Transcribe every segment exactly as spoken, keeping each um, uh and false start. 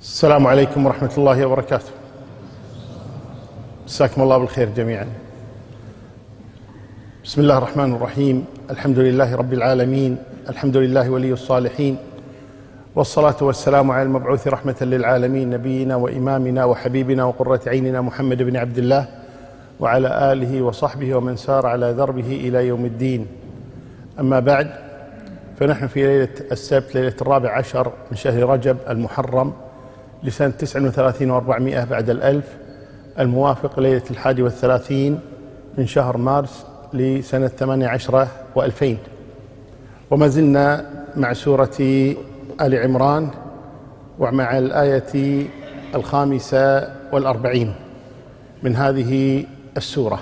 السلام عليكم ورحمة الله وبركاته. مساكم الله بالخير جميعا. بسم الله الرحمن الرحيم. الحمد لله رب العالمين، الحمد لله ولي الصالحين، والصلاة والسلام على المبعوث رحمة للعالمين نبينا وإمامنا وحبيبنا وقرة عيننا محمد بن عبد الله وعلى آله وصحبه ومن سار على دربه إلى يوم الدين. أما بعد، فنحن في ليلة السبت ليلة الرابع عشر من شهر رجب المحرم لسنة تسع وثلاثين وأربعمائة بعد الألف، الموافق ليلة الحادي والثلاثين من شهر مارس لسنة ثمانية عشر وألفين. وما زلنا مع سورة آل عمران ومع الآية الخامسة والأربعين من هذه السورة.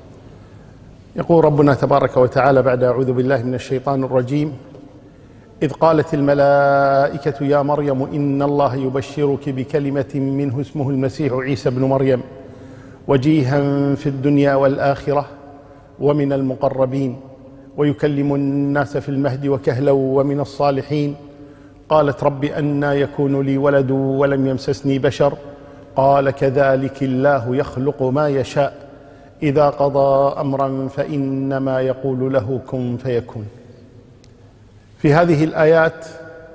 يقول ربنا تبارك وتعالى بعد أعوذ بالله من الشيطان الرجيم: إذ قالت الملائكة يا مريم إن الله يبشرك بكلمة منه اسمه المسيح عيسى بن مريم وجيها في الدنيا والآخرة ومن المقربين ويكلم الناس في المهد وكهلا ومن الصالحين. قالت رب أنى يكون لي ولد ولم يمسسني بشر قال كذلك الله يخلق ما يشاء إذا قضى أمرا فإنما يقول له كن فيكون. في هذه الآيات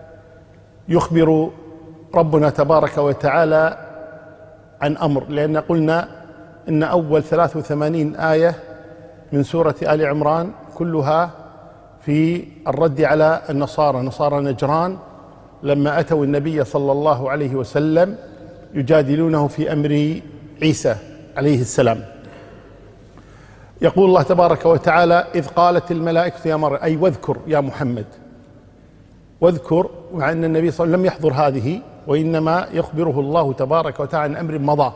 يخبر ربنا تبارك وتعالى عن أمر، لأن قلنا إن أول ثلاث وثمانين آية من سورة آل عمران كلها في الرد على النصارى، نصارى نجران، لما أتوا النبي صلى الله عليه وسلم يجادلونه في أمر عيسى عليه السلام. يقول الله تبارك وتعالى: إذ قالت الملائكة يا مريم، أي واذكر يا محمد، واذكر، مع أن النبي صلى الله عليه وسلم لم يحضر هذه، وإنما يخبره الله تبارك وتعالى عن أمر مضى،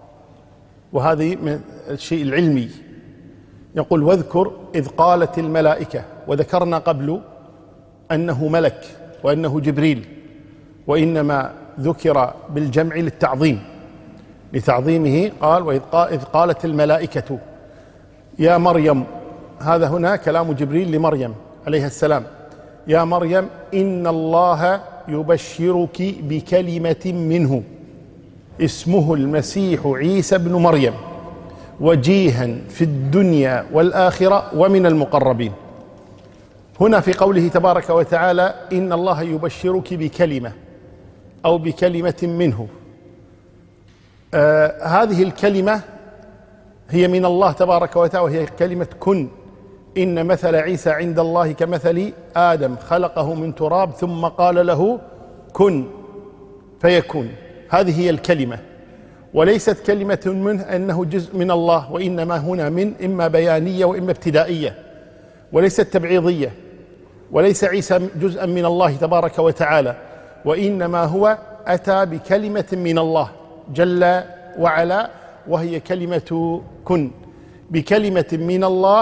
وهذه من الشيء العلمي. يقول: واذكر إذ قالت الملائكة، وذكرنا قبل أنه ملك وأنه جبريل، وإنما ذكر بالجمع للتعظيم، لتعظيمه. قال: وإذ قالت الملائكة يا مريم، هذا هنا كلام جبريل لمريم عليه السلام: يا مريم إن الله يبشرك بكلمة منه اسمه المسيح عيسى بن مريم وجيها في الدنيا والآخرة ومن المقربين. هنا في قوله تبارك وتعالى إن الله يبشرك بكلمة أو بكلمة منه، آه هذه الكلمة هي من الله تبارك وتعالى، وهي كلمة كن. إن مثل عيسى عند الله كمثل آدم خلقه من تراب ثم قال له كن فيكون. هذه هي الكلمة، وليست كلمة منه أنه جزء من الله، وإنما هنا من إما بيانية وإما ابتدائية، وليست تبعيضية، وليس عيسى جزءا من الله تبارك وتعالى، وإنما هو أتى بكلمة من الله جل وعلا، وهي كلمة كن، بكلمة من الله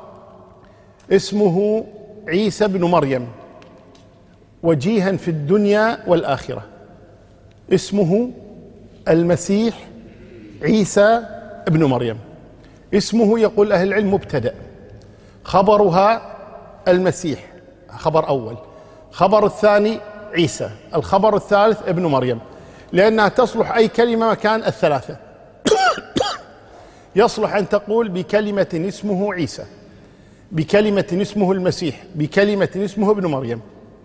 اسمه عيسى بن مريم وجيها في الدنيا والآخرة. اسمه المسيح عيسى بن مريم. اسمه يقول أهل العلم مبتدأ، خبرها المسيح، خبر أول. خبر الثاني عيسى. الخبر الثالث ابن مريم، لأنها تصلح أي كلمة مكان الثلاثة. يصلح أن تقول بكلمة اسمه عيسى، بكلمة اسمه المسيح، بكلمة اسمه ابن مريم.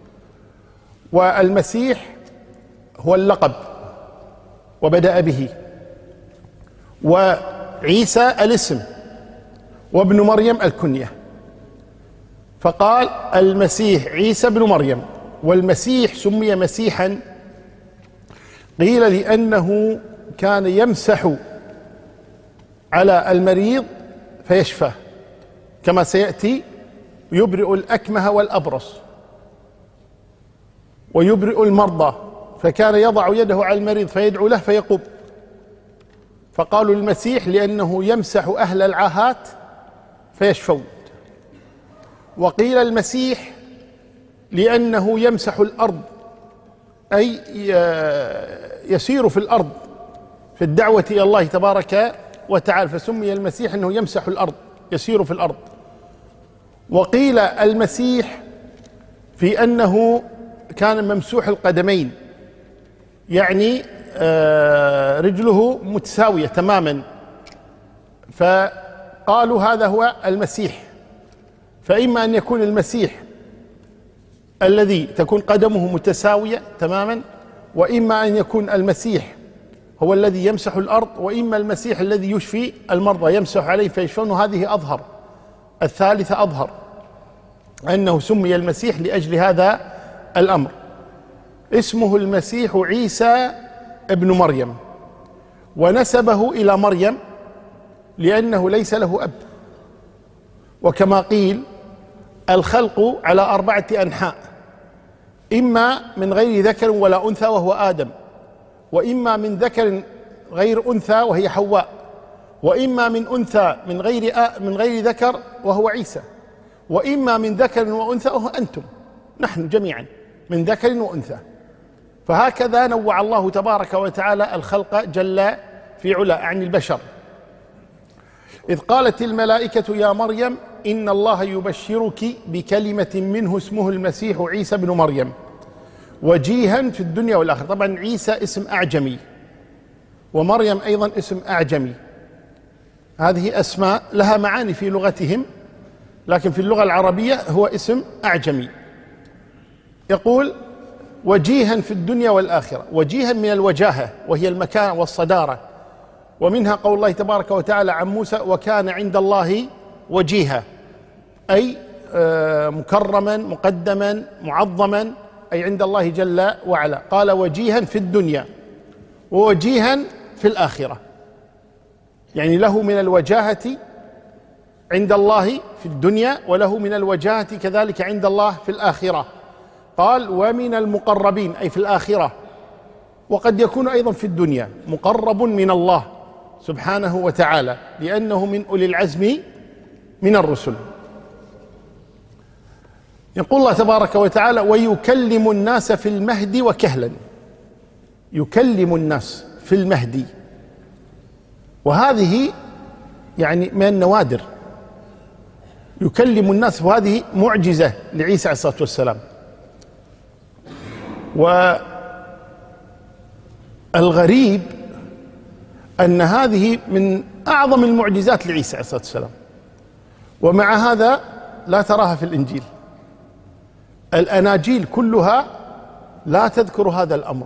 والمسيح هو اللقب وبدأ به، وعيسى الاسم، وابن مريم الكنية. فقال المسيح عيسى بن مريم. والمسيح سمي مسيحا قيل لأنه كان يمسح على المريض فيشفى، كما سيأتي، يبرئ الأكمه والأبرص ويبرئ المرضى، فكان يضع يده على المريض فيدعو له فيقوم. فقالوا المسيح لأنه يمسح أهل العاهات فيشفون. وقيل المسيح لأنه يمسح الأرض، أي يسير في الأرض في الدعوة إلى الله تبارك وتعالى، فسمي المسيح أنه يمسح الأرض، يسير في الأرض. وقيل المسيح في أنه كان ممسوح القدمين، يعني رجله متساوية تماما، فقالوا هذا هو المسيح. فإما أن يكون المسيح الذي تكون قدمه متساوية تماما، وإما أن يكون المسيح هو الذي يمسح الأرض، وإما المسيح الذي يشفي المرضى يمسح عليه فيشفون. هذه أظهر، الثالثة أظهر، أنه سمي المسيح لأجل هذا الأمر. اسمه المسيح عيسى ابن مريم، ونسبه إلى مريم لأنه ليس له أب، وكما قيل الخلق على أربعة أنحاء، إما من غير ذكر ولا أنثى وهو آدم، وإما من ذكر غير أنثى وهي حواء، وإما من أنثى من غير من غير ذكر وهو عيسى، وإما من ذكر وأنثى وهو أنتم نحن جميعا من ذكر وأنثى. فهكذا نوع الله تبارك وتعالى الخلق جل في علا عن البشر. إذ قالت الملائكة يا مريم إن الله يبشرك بكلمة منه اسمه المسيح عيسى بن مريم وجيها في الدنيا والآخرة. طبعا عيسى اسم أعجمي، ومريم أيضا اسم أعجمي، هذه أسماء لها معاني في لغتهم، لكن في اللغة العربية هو اسم أعجمي. يقول وجيها في الدنيا والآخرة. وجيها من الوجاهة وهي المكان والصدارة، ومنها قول الله تبارك وتعالى عن موسى وكان عند الله وجيها، أي مكرما مقدما معظما، أي عند الله جل وعلا. قال وجيها في الدنيا ووجيها في الآخرة، يعني له من الوجاهة عند الله في الدنيا وله من الوجاهة كذلك عند الله في الآخرة. قال ومن المقربين، أي في الآخرة، وقد يكون أيضا في الدنيا مقرب من الله سبحانه وتعالى لأنه من أولي العزم من الرسل. يقول الله تبارك وتعالى ويكلم الناس في المهد وكهلا. يكلم الناس في المهد، وهذه يعني من النوادر، يكلم الناس، وهذه معجزة لعيسى عليه الصلاة والسلام. والغريب أن هذه من أعظم المعجزات لعيسى عليه الصلاة والسلام، ومع هذا لا تراها في الإنجيل. الأناجيل كلها لا تذكر هذا الأمر.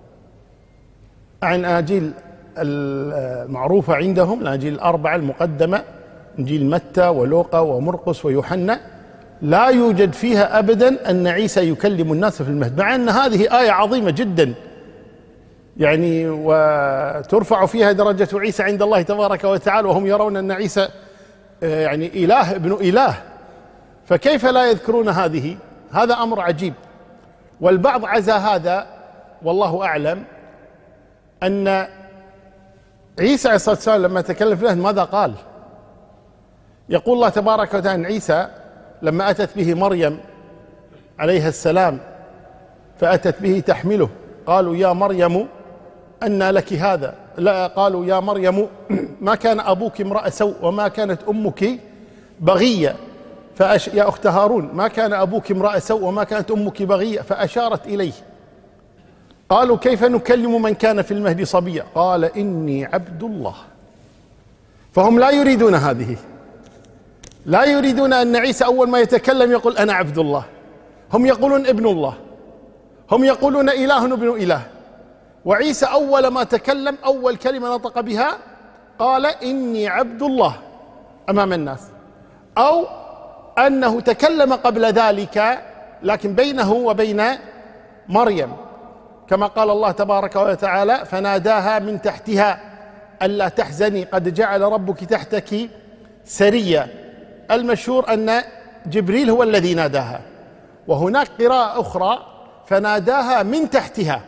عن الأناجيل المعروفة عندهم، الأناجيل الأربعة المقدمة، إنجيل متى ولوقا ومرقس ويوحنا، لا يوجد فيها أبدا أن عيسى يكلم الناس في المهد، مع أن هذه آية عظيمة جدا يعني، وترفع فيها درجة عيسى عند الله تبارك وتعالى، وهم يرون أن عيسى يعني إله ابن إله، فكيف لا يذكرون هذه؟ هذا أمر عجيب. والبعض عزى هذا والله أعلم، أن عيسى عليه الصلاة والسلام لما تكلم في المهد ماذا قال؟ يقول الله تبارك وتعالى عن عيسى لما أتت به مريم عليها السلام فأتت به تحمله، قالوا يا مريم أنى لك هذا؟ لا، قالوا يا مريم ما كان أبوك امرأ سوء وما كانت أمك بغية، فأش... يا أخت هارون ما كان أبوك امرأ سوء وما كانت أمك بغية، فأشارت إليه. قالوا كيف نكلم من كان في المهد صبيا؟ قال إني عبد الله. فهم لا يريدون هذه، لا يريدون أن عيسى أول ما يتكلم يقول أنا عبد الله، هم يقولون ابن الله، هم يقولون إله ابن إله. وعيسى أول ما تكلم أول كلمة نطق بها قال إني عبد الله أمام الناس، أو أنه تكلم قبل ذلك لكن بينه وبين مريم، كما قال الله تبارك وتعالى فناداها من تحتها ألا تحزني قد جعل ربك تحتك سريا. المشهور أن جبريل هو الذي ناداها، وهناك قراءة أخرى فناداها من تحتها،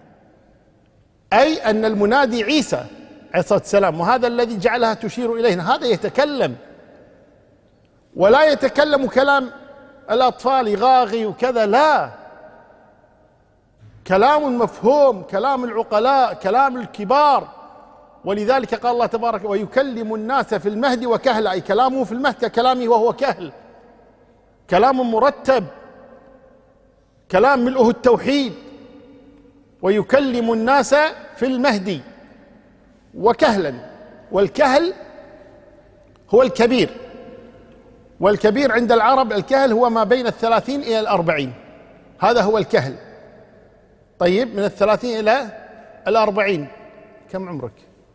أي أن المنادي عيسى عليه الصلاة والسلام، وهذا الذي جعلها تشير إليه. هذا يتكلم ولا يتكلم كلام الأطفال غاغي وكذا، لا، كلام مفهوم، كلام العقلاء، كلام الكبار. ولذلك قال الله تبارك ويكلم الناس في المهد وكهلا، أي كلامه في المهد ككلامه وهو كهل، كلام مرتب، كلام ملؤه التوحيد، ويكلم الناس في المهدي وكهلا. والكهل هو الكبير، والكبير عند العرب الكهل هو ما بين الثلاثين إلى الأربعين، هذا هو الكهل. طيب من الثلاثين إلى الأربعين. كم عمرك؟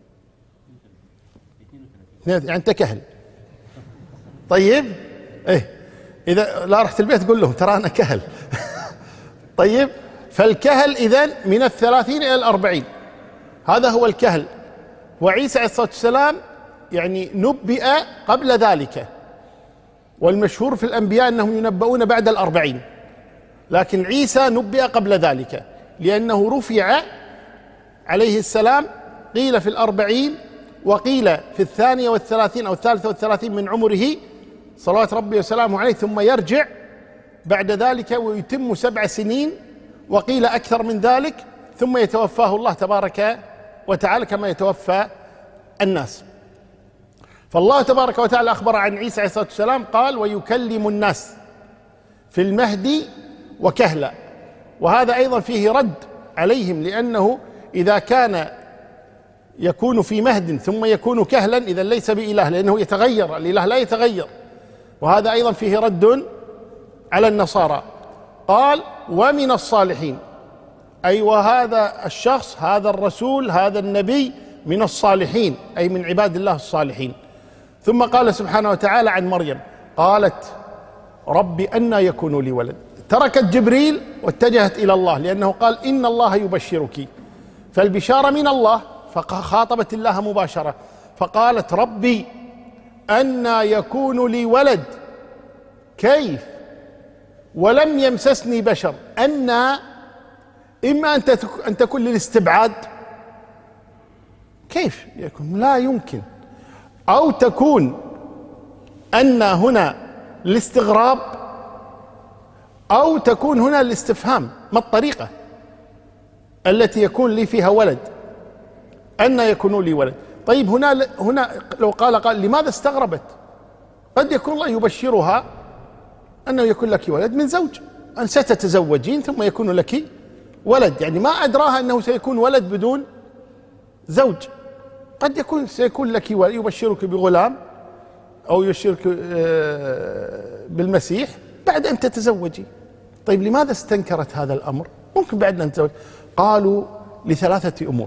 يعني أنت كهل. طيب إيه، إذا لا رحت البيت قول لهم ترى أنا كهل. طيب فالكهل إذن من الثلاثين إلى الأربعين، هذا هو الكهل. وعيسى عليه الصلاة والسلام يعني نبئ قبل ذلك، والمشهور في الأنبياء أنهم ينبؤون بعد الأربعين، لكن عيسى نبئ قبل ذلك لأنه رفع عليه السلام، قيل في الأربعين وقيل في الثانية والثلاثين أو الثالثة والثلاثين من عمره صلوات ربي وسلامه عليه، ثم يرجع بعد ذلك ويتم سبع سنين، وقيل أكثر من ذلك، ثم يتوفاه الله تبارك وتعالى كما يتوفى الناس. فالله تبارك وتعالى أخبر عن عيسى عليه الصلاة والسلام قال: ويكلم الناس في المهدي وكهلا. وهذا أيضا فيه رد عليهم، لأنه إذا كان يكون في مهد ثم يكون كهلا إذا ليس بإله، لأنه يتغير، الإله لا يتغير. وهذا أيضا فيه رد على النصارى. قال: ومن الصالحين، أي وهذا الشخص، هذا الرسول، هذا النبي من الصالحين، أي من عباد الله الصالحين. ثم قال سبحانه وتعالى عن مريم: قالت رب أنى يكون لي ولد. تركت جبريل واتجهت إلى الله، لأنه قال: إن الله يبشرك، فالبشارة من الله، فخاطبت الله مباشرة، فقالت: ربي أنى يكون لي ولد، كيف ولم يمسسني بشر. أنى إما أن تكون للاستبعاد، كيف يكون، لا يمكن، أو تكون أن هنا للاستغراب، أو تكون هنا للاستفهام. ما الطريقة التي يكون لي فيها ولد؟ أن يكون لي ولد. طيب هنا هنا لو قال قال لماذا استغربت؟ قد يكون الله يبشرها أنه يكون لك ولد من زوج، أن ستتزوجين ثم يكون لك ولد، يعني ما أدراها أنه سيكون ولد بدون زوج. قد يكون سيكون لك ولد، يبشرك بغلام أو يبشرك بالمسيح بعد أن تتزوجي. طيب لماذا استنكرت هذا الأمر؟ ممكن بعد أن تتزوج. قالوا لثلاثة أمور،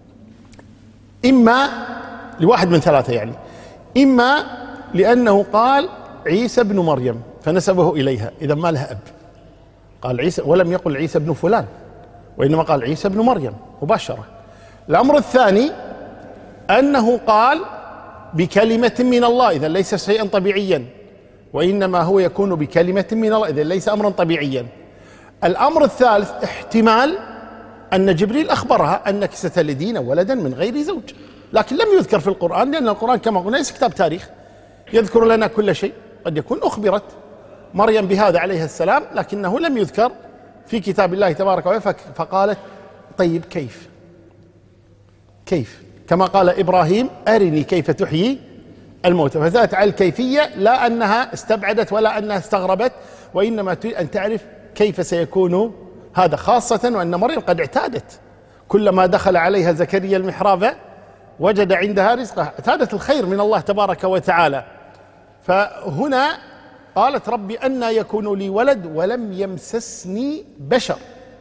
إما لواحد من ثلاثة، يعني إما لأنه قال عيسى ابن مريم فنسبه إليها، إذا ما لها أب، قال عيسى ولم يقل عيسى ابن فلان، وإنما قال عيسى ابن مريم مباشرة. الأمر الثاني أنه قال بكلمة من الله، إذا ليس شيئا طبيعيا، وإنما هو يكون بكلمة من الله، إذا ليس أمرا طبيعيا. الأمر الثالث احتمال أن جبريل أخبرها أنك ستلدين ولدا من غير زوج، لكن لم يذكر في القرآن، لأن القرآن كما قلنا ليس كتاب تاريخ يذكر لنا كل شيء. قد يكون أخبرت مريم بهذا عليها السلام، لكنه لم يذكر في كتاب الله تبارك وتعالى. فقالت: طيب كيف كيف كما قال إبراهيم: أرني كيف تحيي الموتى. فزادت على الكيفية، لا أنها استبعدت ولا أنها استغربت، وإنما تريد أن تعرف كيف سيكون هذا، خاصة وأن مريم قد اعتادت كلما دخل عليها زكريا المحراب وجد عندها رزقا، اعتادت الخير من الله تبارك وتعالى. فهنا قالت: ربي أنى يكون لي ولد ولم يمسسني بشر.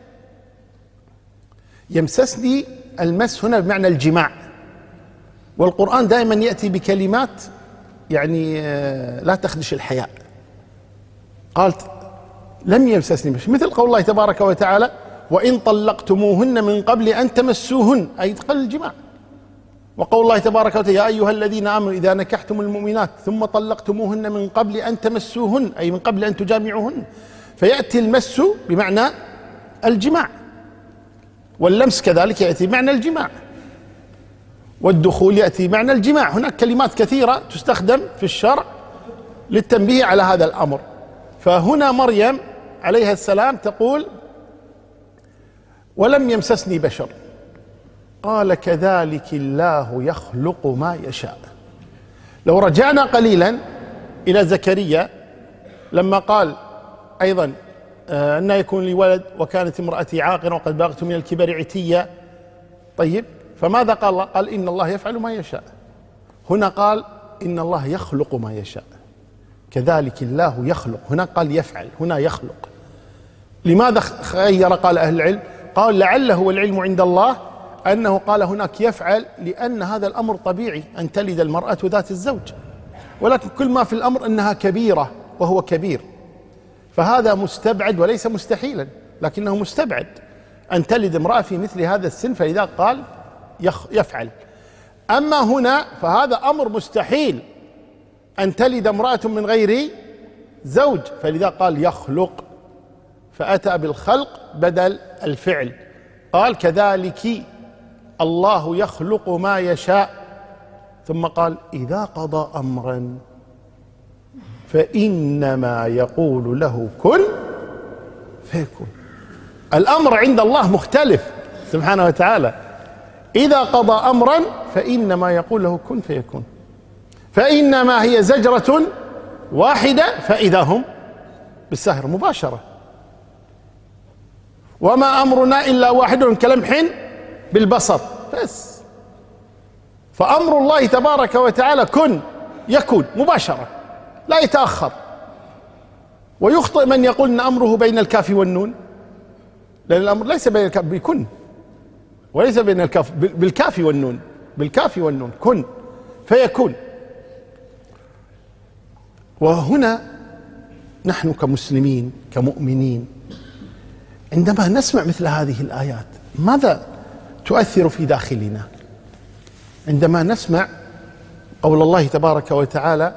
يمسسني، المس هنا بمعنى الجماع، والقرآن دائما يأتي بكلمات يعني لا تخدش الحياء. قالت: لم يمسسني بشر، مثل قول الله تبارك وتعالى: وإن طلقتموهن من قبل أن تمسوهن، أي قبل الجماع. وقول الله تبارك وتعالى: يا أيها الذين آمنوا إذا نكحتم المؤمنات ثم طلقتموهن من قبل أن تمسوهن، أي من قبل أن تجامعوهن. فيأتي المس بمعنى الجماع، واللمس كذلك يأتي بمعنى الجماع، والدخول يأتي بمعنى الجماع. هناك كلمات كثيرة تستخدم في الشرع للتنبيه على هذا الأمر. فهنا مريم عليها السلام تقول: ولم يمسسني بشر. قال: كذلك الله يخلق ما يشاء. لو رجعنا قليلا إلى زكريا لما قال أيضا أن يكون لي ولد وكانت امرأتي عاقرا وقد بلغت من الكبر عتيا. طيب، فماذا قال الله؟ قال إن الله يفعل ما يشاء. هنا قال إن الله يخلق ما يشاء، كذلك الله يخلق. هنا قال يفعل، هنا يخلق. لماذا خير؟ قال أهل العلم قال لعله والعلم عند الله أنه قال هناك يفعل لأن هذا الأمر طبيعي أن تلد المرأة ذات الزوج، ولكن كل ما في الأمر أنها كبيرة وهو كبير، فهذا مستبعد وليس مستحيلا، لكنه مستبعد أن تلد امرأة في مثل هذا السن، فإذا قال يفعل. أما هنا فهذا أمر مستحيل أن تلد امرأة من غير زوج، فلذا قال يخلق، فأتى بالخلق بدل الفعل. قال كذلك الله يخلق ما يشاء، ثم قال إذا قضى أمرا فإنما يقول له كن فيكون. الأمر عند الله مختلف سبحانه وتعالى. إذا قضى أمرا فإنما يقول له كن فيكون، فإنما هي زجرة واحدة فإذا هم بالساهرة مباشرة. وما أمرنا إلا واحد كلمح بالبصر بس. فأمر الله تبارك وتعالى كن يكون مباشرة لا يتأخر. ويخطئ من يقول أن أمره بين الكاف والنون، لأن الأمر ليس بين الكاف بكن، وليس بين الكاف بالكاف والنون، بالكاف والنون كن فيكون. وهنا نحن كمسلمين كمؤمنين عندما نسمع مثل هذه الآيات ماذا تؤثر في داخلنا؟ عندما نسمع قول الله تبارك وتعالى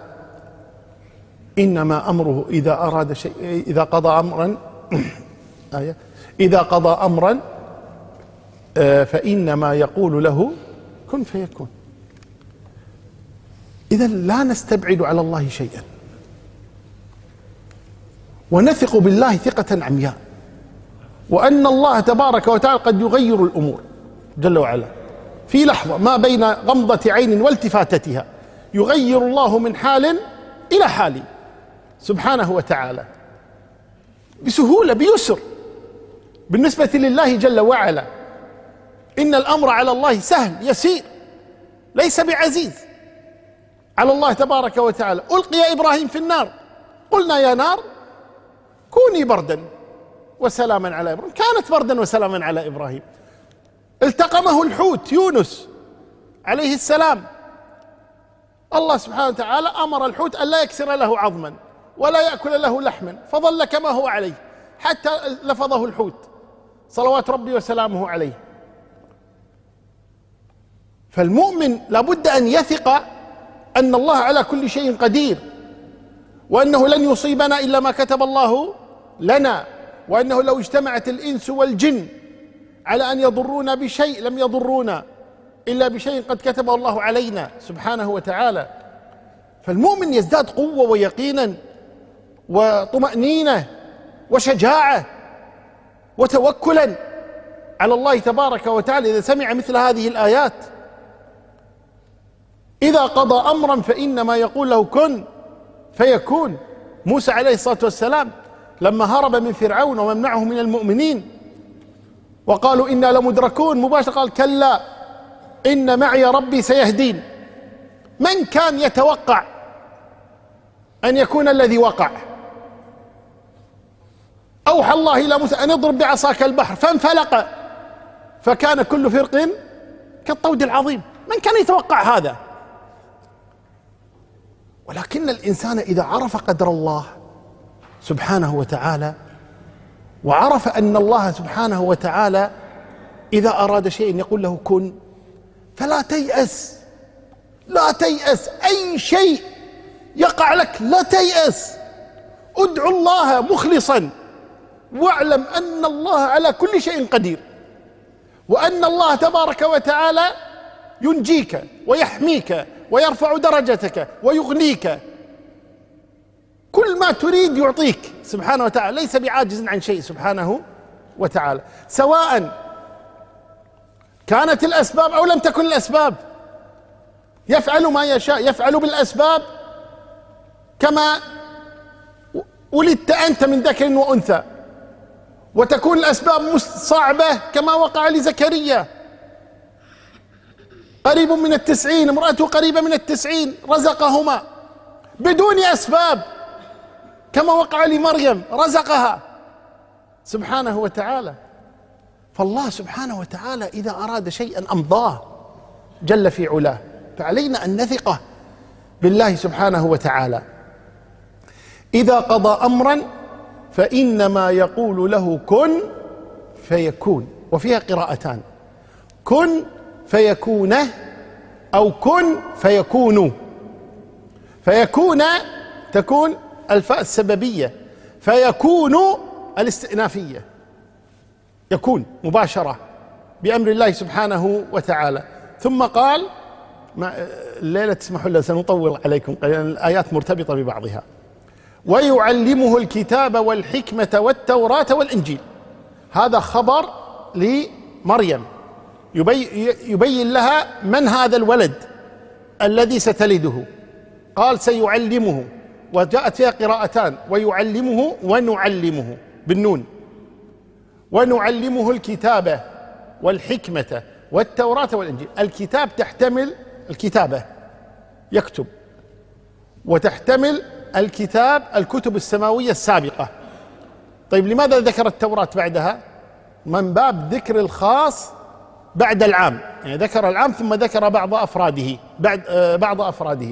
إنما أمره إذا أراد شيء إذا قضى أمرا آية إذا قضى أمرا فإنما يقول له كن فيكون. إذا لا نستبعد على الله شيئا، ونثق بالله ثقة عمياء، وأن الله تبارك وتعالى قد يغير الأمور جل وعلا في لحظة، ما بين غمضة عين والتفاتتها يغير الله من حال إلى حال سبحانه وتعالى بسهولة بيسر بالنسبة لله جل وعلا. إن الأمر على الله سهل يسير ليس بعزيز على الله تبارك وتعالى. ألقي إبراهيم في النار قلنا يا نار كوني بردا وسلاما على إبراهيم، كانت بردا وسلاما على إبراهيم. التقمه الحوت يونس عليه السلام، الله سبحانه وتعالى أمر الحوت أن لا يكسر له عظما ولا يأكل له لحما، فظل كما هو عليه حتى لفظه الحوت صلوات ربي وسلامه عليه. فالمؤمن لابد أن يثق أن الله على كل شيء قدير، وأنه لن يصيبنا إلا ما كتب الله لنا، وأنه لو اجتمعت الإنس والجن على أن يضرونا بشيء لم يضرونا إلا بشيء قد كتبه الله علينا سبحانه وتعالى. فالمؤمن يزداد قوة ويقينا وطمأنينة وشجاعة وتوكلا على الله تبارك وتعالى إذا سمع مثل هذه الآيات. إذا قضى أمرا فإنما يقول له كن فيكون. موسى عليه الصلاة والسلام لما هرب من فرعون ومن معه من المؤمنين وقالوا إنا لمدركون، مباشرة قال كلا إن معي ربي سيهدين. من كان يتوقع أن يكون الذي وقع؟ أوحى الله إلى موسى أن اضرب بعصاك البحر فانفلق فكان كل فرق كالطود العظيم. من كان يتوقع هذا؟ ولكن الإنسان إذا عرف قدر الله سبحانه وتعالى وعرف أن الله سبحانه وتعالى إذا أراد شيء يقول له كن، فلا تيأس، لا تيأس أي شيء يقع لك لا تيأس، ادعو الله مخلصا واعلم أن الله على كل شيء قدير، وأن الله تبارك وتعالى ينجيك ويحميك ويرفع درجتك ويغنيك، كل ما تريد يعطيك سبحانه وتعالى، ليس بعاجز عن شيء سبحانه وتعالى، سواء كانت الأسباب أو لم تكن الأسباب. يفعل ما يشاء، يفعل بالأسباب كما ولدت أنت من ذكر وأنثى وتكون الأسباب صعبة كما وقع لزكريا، قريب من التسعين، امرأته قريبة من التسعين، رزقهما بدون أسباب، كما وقع لمريم رزقها سبحانه وتعالى. فالله سبحانه وتعالى إذا أراد شيئا أمضاه جل في علاه، فعلينا أن نثق بالله سبحانه وتعالى. إذا قضى أمرا فإنما يقول له كن فيكون، وفيها قراءتان: كن فيكونه أو كن فيكون. فيكون تكون الفاء السببية، فيكون الاستئنافية، يكون مباشرة بأمر الله سبحانه وتعالى. ثم قال الليلة تسمحوا لنا سنطول عليكم قليلا، الآيات مرتبطة ببعضها: ويعلمه الكتاب والحكمة والتوراة والإنجيل. هذا خبر لمريم يبين لها من هذا الولد الذي ستلده. قال سيعلمه، وجاءت فيها قراءتان: ويعلمه ونعلمه بالنون. ونعلمه الكتاب والحكمة والتوراة والإنجيل. الكتاب تحتمل الكتابة، يكتب، وتحتمل الكتاب الكتب السماوية السابقة. طيب لماذا ذكر التوراة بعدها؟ من باب ذكر الخاص بعد العام، يعني ذكر العام ثم ذكر بعض أفراده بعد آه بعض أفراده.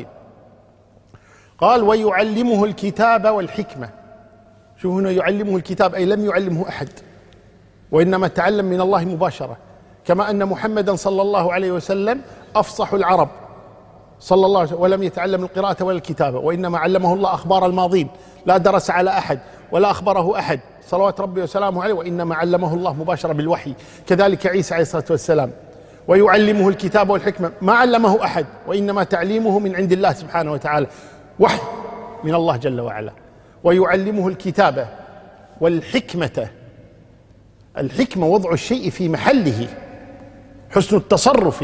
قال ويعلمه الكتاب والحكمة. شوفوا هنا يعلمه الكتاب، أي لم يعلمه أحد، وإنما تعلم من الله مباشرة، كما أن محمدا صلى الله عليه وسلم أفصح العرب صلى الله عليه وسلم، ولم يتعلم القراءة ولا الكتابة، وإنما علمه الله أخبار الماضين، لا درس على أحد ولا أخبره أحد صلوات ربي وسلامه عليه، وإنما علمه الله مباشرة بالوحي. كذلك عيسى عليه الصلاة والسلام. ويعلمه الكتاب والحكمة، ما علمه أحد، وإنما تعليمه من عند الله سبحانه وتعالى، وحي من الله جل وعلا. ويعلمه الكتاب والحكمة. الحكمة وضع الشيء في محله، حسن التصرف.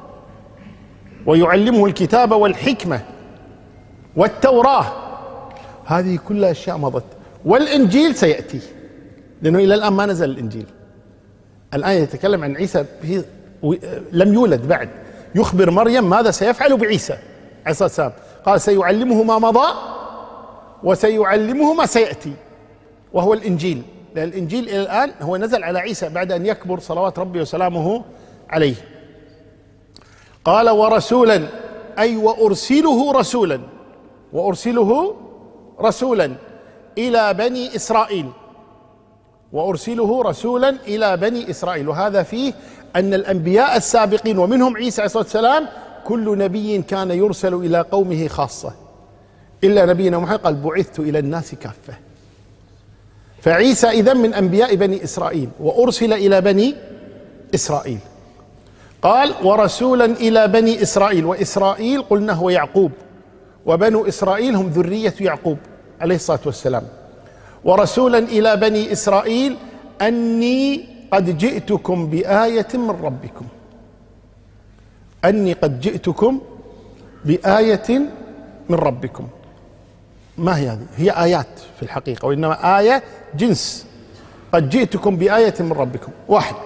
ويعلمه الكتاب والحكمة والتوراة، هذه كلها أشياء مضت. والإنجيل سيأتي، لأنه إلى الآن ما نزل الإنجيل. الآن يتكلم عن عيسى لم يولد بعد، يخبر مريم ماذا سيفعل بعيسى عليه الصلاة والسلام. قال سيعلمه ما مضى وسيعلمه ما سيأتي، وهو الإنجيل. لأن الإنجيل إلى الآن هو نزل على عيسى بعد أن يكبر صلوات ربي وسلامه عليه. قال ورسولا، أي وأرسله رسولا، وأرسله رسولا إلى بني إسرائيل. وأرسله رسولا إلى بني إسرائيل. وهذا فيه أن الأنبياء السابقين ومنهم عيسى عليه الصلاة والسلام كل نبي كان يرسل إلى قومه خاصة، إلا نبينا محمد قال بعثت إلى الناس كافة. فعيسى إذن من أنبياء بني إسرائيل، وأرسل إلى بني إسرائيل. قال ورسولا إلى بني إسرائيل. وإسرائيل قلنا هو يعقوب، وبنو إسرائيل هم ذرية يعقوب عليه الصلاة والسلام. ورسولا إلى بني إسرائيل أني قد جئتكم بآية من ربكم. أني قد جئتكم بآية من ربكم. ما هي هذه؟ هي آيات في الحقيقة، وإنما آية جنس. قد جئتكم بآية من ربكم. واحد: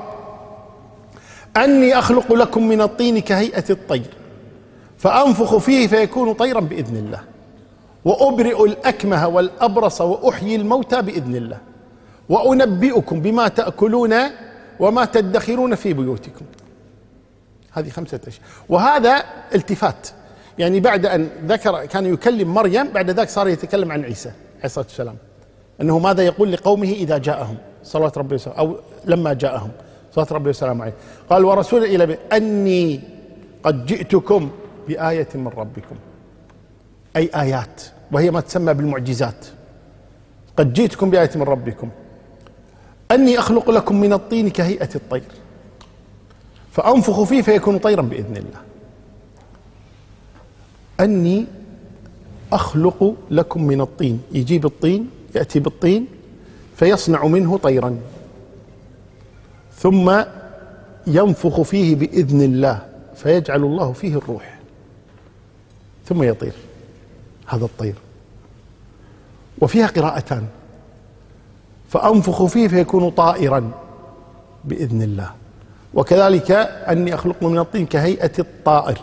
أني أخلق لكم من الطين كهيئة الطير فأنفخ فيه فيكون طيرا بإذن الله، وأبرئ الأكمه والأبرص وأحيي الموتى بإذن الله، وأنبئكم بما تأكلون وما تدخرون في بيوتكم. هذه خمسة أشياء. وهذا التفات، يعني بعد أن ذكر كان يكلم مريم، بعد ذلك صار يتكلم عن عيسى عليه الصلاة والسلام، أنه ماذا يقول لقومه إذا جاءهم صلوات ربي وسلامه، أو لما جاءهم صلوات ربي وسلامه عليه. قال ورسول إلى أني قد جئتكم بآية من ربكم، أي آيات، وهي ما تسمى بالمعجزات. قد جئتكم بآية من ربكم. أني أخلق لكم من الطين كهيئة الطير فأنفخ فيه فيكون طيرا بإذن الله. أني أخلق لكم من الطين، يجيب الطين، يأتي بالطين فيصنع منه طيرا، ثم ينفخ فيه بإذن الله فيجعل الله فيه الروح ثم يطير هذا الطير. وفيها قراءتان: فأنفخ فيه فيكون طائرا بإذن الله. وكذلك أني أخلق من الطين كهيئة الطائر.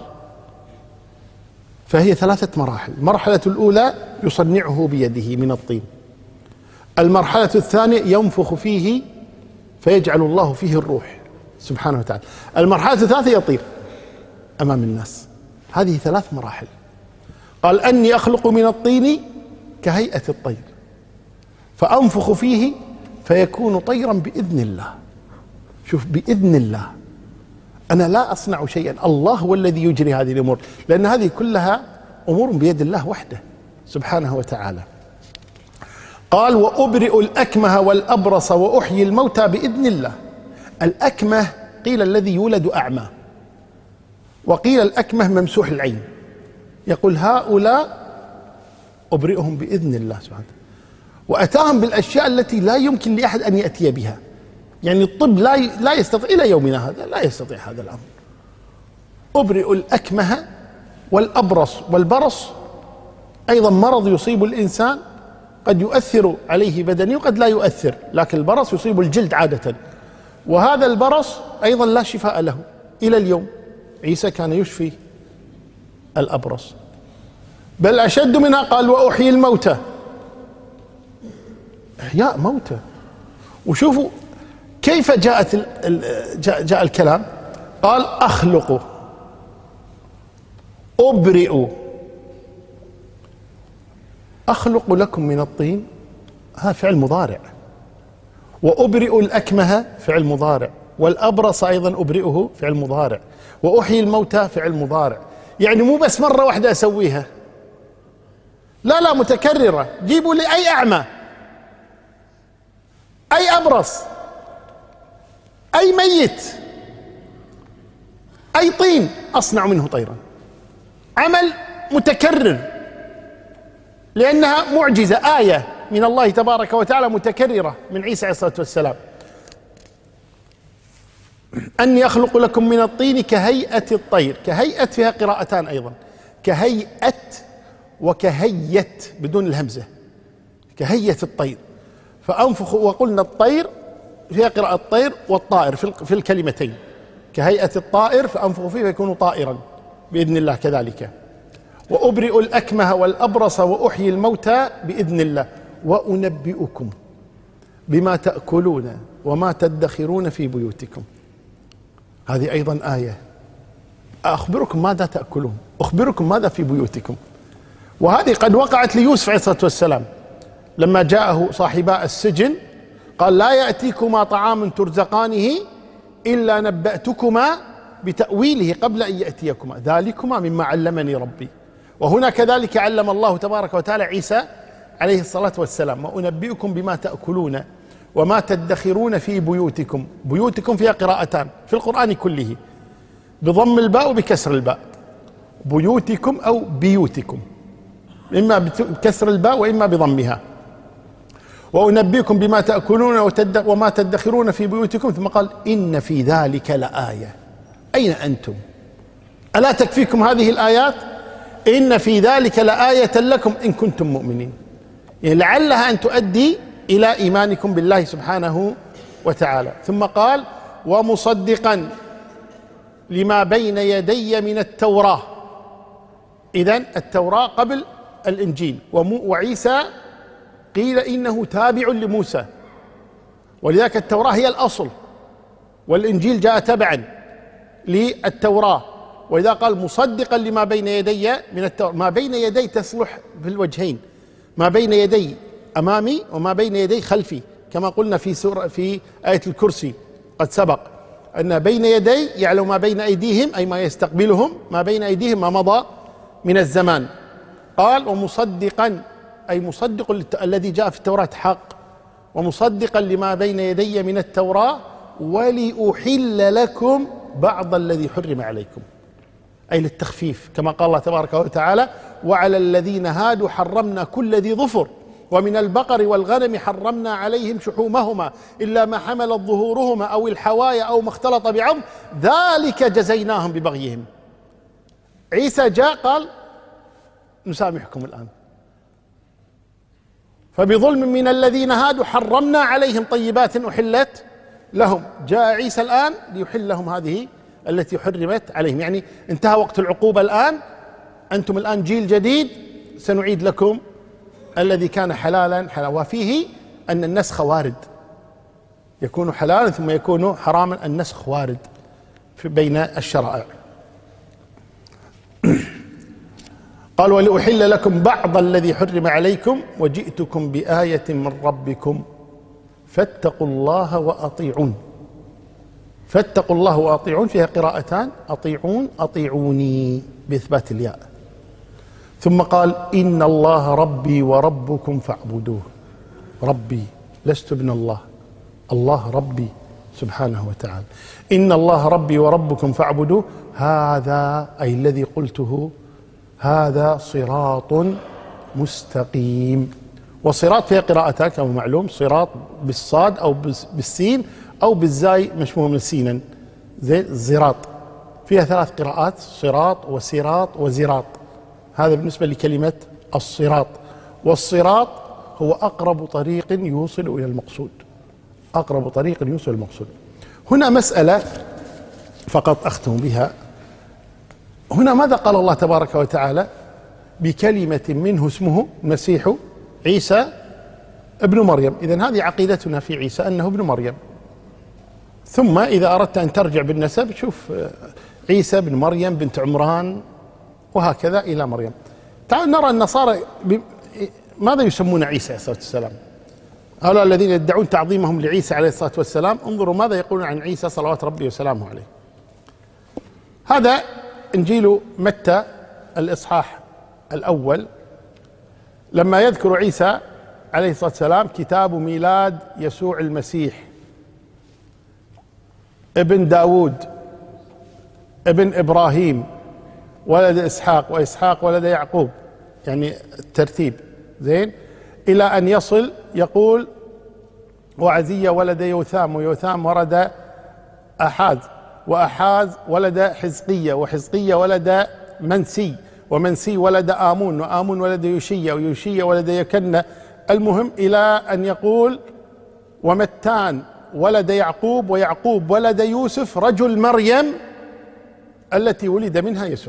فهي ثلاثة مراحل. المرحلة الأولى يصنعه بيده من الطين. المرحلة الثانية ينفخ فيه فيجعل الله فيه الروح سبحانه وتعالى. المرحلة الثالثة يطير أمام الناس. هذه ثلاث مراحل. قال أني أخلق من الطين كهيئة الطير فأنفخ فيه فيكون طيرا بإذن الله. شوف، بإذن الله، أنا لا أصنع شيئا، الله هو الذي يجري هذه الأمور، لأن هذه كلها أمور بيد الله وحده سبحانه وتعالى. قال وأبرئ الأكمه والأبرص وأحيي الموتى بإذن الله. الأكمه قيل الذي يولد أعمى، وقيل الأكمه ممسوح العين. يقول هؤلاء أبرئهم بإذن الله سبحانه وتعالى، وأتاهم بالأشياء التي لا يمكن لأحد أن يأتي بها. يعني الطب لا لا يستطيع إلى يومنا هذا، لا يستطيع هذا الأمر. أبرئ الأكمه والأبرص. والبرص أيضا مرض يصيب الإنسان، قد يؤثر عليه بدني وقد لا يؤثر، لكن البرص يصيب الجلد عادة، وهذا البرص أيضا لا شفاء له إلى اليوم. عيسى كان يشفي الأبرص، بل أشد منها. قال وأحيي الموتى، إحياء موتى. وشوفوا كيف جاءت جاء, جاء الكلام. قال أخلق، أبرئ، أخلق لكم من الطين، هذا فعل مضارع. وأبرئ الأكمه فعل مضارع، والأبرص أيضا أبرئه فعل مضارع، وأحيي الموتى فعل مضارع. يعني مو بس مرة واحدة أسويها، لا لا، متكررة. جيبوا لي أي أعمى، أي أبرص، أي ميت، أي طين، أصنع منه طيرا. عمل متكرر، لأنها معجزة، آية من الله تبارك وتعالى متكررة من عيسى عليه الصلاة والسلام. أني أخلق لكم من الطين كهيئة الطير. كهيئة فيها قراءتان أيضا، كهيئة وكهية بدون الهمزة، كهيئة الطير. فأنفخ، وقلنا الطير فيها قراءة الطير والطائر في الكلمتين. كهيئة الطائر فأنفخ فيه فيكون طائرا بإذن الله كذلك. وأبرئ الأكمه والأبرص وأحيي الموتى بإذن الله. وأنبئكم بما تأكلون وما تدخرون في بيوتكم. هذه أيضا آية. أخبركم ماذا تأكلون، أخبركم ماذا في بيوتكم. وهذه قد وقعت ليوسف عليه الصلاة والسلام لما جاءه صاحباء السجن، قال لا يأتيكما طعام ترزقانه إلا نبأتكما بتأويله قبل أن يأتيكما ذلكما مما علمني ربي. وهنا كذلك علم الله تبارك وتعالى عيسى عليه الصلاة والسلام. وأنبئكم بما تأكلون وما تدخرون في بيوتكم. بيوتكم فيها قراءتان في القرآن كله، بضم الباء وبكسر الباء. بيوتكم أو بيوتكم، إما بكسر الباء وإما بضمها. وأنبئكم بما تأكلون وما تدخرون في بيوتكم. ثم قال إن في ذلك لآية. أين أنتم؟ ألا تكفيكم هذه الآيات؟ إن في ذلك لآية لكم إن كنتم مؤمنين. يعني لعلها أن تؤدي إلى إيمانكم بالله سبحانه وتعالى. ثم قال ومصدقا لما بين يدي من التوراة. إذن التوراة قبل الإنجيل، وعيسى قيل إنه تابع لموسى، ولذلك التوراة هي الأصل، والإنجيل جاء تبعا للتوراة. وإذا قال مصدقا لما بين يدي من التوراة، ما بين يدي تصلح في الوجهين، ما بين يدي أمامي وما بين يدي خلفي، كما قلنا في سورة في آية الكرسي قد سبق أن بين يدي يعلم ما بين أيديهم أي ما يستقبلهم، ما بين أيديهم ما مضى من الزمان. قال ومصدقا أي مصدق الذي جاء في التوراة حق، ومصدقا لما بين يدي من التوراة ولأحل لكم بعض الذي حرم عليكم، أي للتخفيف، كما قال الله تبارك وتعالى وعلى الذين هادوا حرمنا كل ذي ظفر ومن البقر والغنم حرمنا عليهم شحومهما إلا ما حملت ظهورهما أو الحوايا أو ما اختلط بعظم ذلك جزيناهم ببغيهم. عيسى جاء قال نسامحكم الآن، فبظلم من الذين هادوا حرمنا عليهم طيبات أحلت لهم. جاء عيسى الآن ليحل لهم هذه التي حرمت عليهم، يعني انتهى وقت العقوبة الآن، أنتم الآن جيل جديد، سنعيد لكم الذي كان حلالا حلالا. وفيه أن النسخ وارد، يكون حلالا ثم يكون حراما، النسخ وارد في بين الشرائع. قال ولأحل لكم بعض الذي حرم عليكم وجئتكم بآية من ربكم فاتقوا الله وأطيعون. فاتقوا الله وأطيعون فيها قراءتان، أطيعون أطيعوني بإثبات الياء. ثم قال إن الله ربي وربكم فاعبدوه. ربي، لست ابن الله، الله ربي سبحانه وتعالى. إن الله ربي وربكم فاعبدوه، هذا أي الذي قلته، هذا صراط مستقيم. وصراط فيها قراءتان كما معلوم، صراط بالصاد أو بالسين أو بالزاي مشموه من سينا، زي الزراط، فيها ثلاث قراءات، صراط وسراط وزراط. هذا بالنسبة لكلمة الصراط. والصراط هو أقرب طريق يوصل إلى المقصود، أقرب طريق يوصل إلى المقصود. هنا مسألة فقط أختم بها. هنا ماذا قال الله تبارك وتعالى؟ بكلمة منه اسمه المسيح عيسى ابن مريم. إذن هذه عقيدتنا في عيسى أنه ابن مريم. ثم إذا أردت أن ترجع بالنسب شوف عيسى بن مريم بنت عمران وهكذا إلى مريم. تعال نرى النصارى ماذا يسمون عيسى عليه الصلاة والسلام. هؤلاء الذين يدعون تعظيمهم لعيسى عليه الصلاة والسلام، انظروا ماذا يقولون عن عيسى صلوات ربي وسلامه عليه. هذا إنجيل متى الإصحاح الأول، لما يذكر عيسى عليه الصلاة والسلام كتاب ميلاد يسوع المسيح ابن داود ابن إبراهيم ولد إسحاق وإسحاق ولد يعقوب، يعني الترتيب زين، إلى أن يصل يقول وعزية ولد يوثام ويوثام ولد أحاز وأحاز ولد حزقية وحزقية ولد منسي ومنسي ولد آمون وآمون ولد يوشية ويوشية ولد يكنة. المهم إلى أن يقول ومتان ولد يعقوب ويعقوب ولد يوسف رجل مريم التي ولد منها يسوع.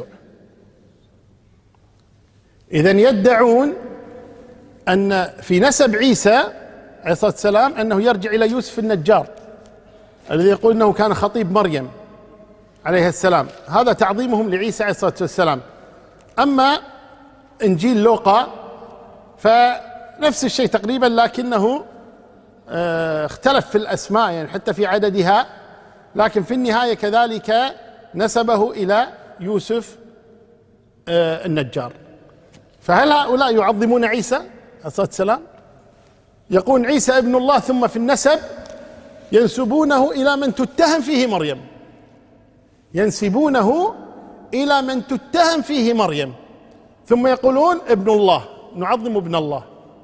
إذن يدعون أن في نسب عيسى عليه الصلاة والسلام أنه يرجع إلى يوسف النجار الذي يقول أنه كان خطيب مريم عليه السلام. هذا تعظيمهم لعيسى عليه الصلاة والسلام. أما إنجيل لوقا فنفس الشيء تقريبا، لكنه اختلف في الأسماء يعني حتى في عددها، لكن في النهاية كذلك نسبه إلى يوسف النجار. فهل هؤلاء يعظمون عيسى عليه الصلاة والسلام؟ يقول عيسى ابن الله، ثم في النسب ينسبونه إلى من تتهم فيه مريم، ينسبونه إلى من تتهم فيه مريم، ثم يقولون ابن الله، نعظم ابن الله.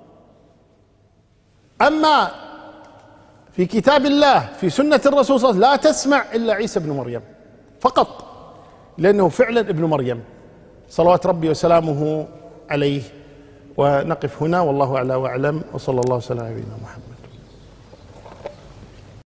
أما في كتاب الله في سنة الرسول صلى الله عليه وسلم لا تسمع إلا عيسى ابن مريم فقط، لأنه فعلا ابن مريم صلوات ربي وسلامه عليه. ونقف هنا والله أعلى وأعلم، وصلى الله وسلم على نبينا محمد.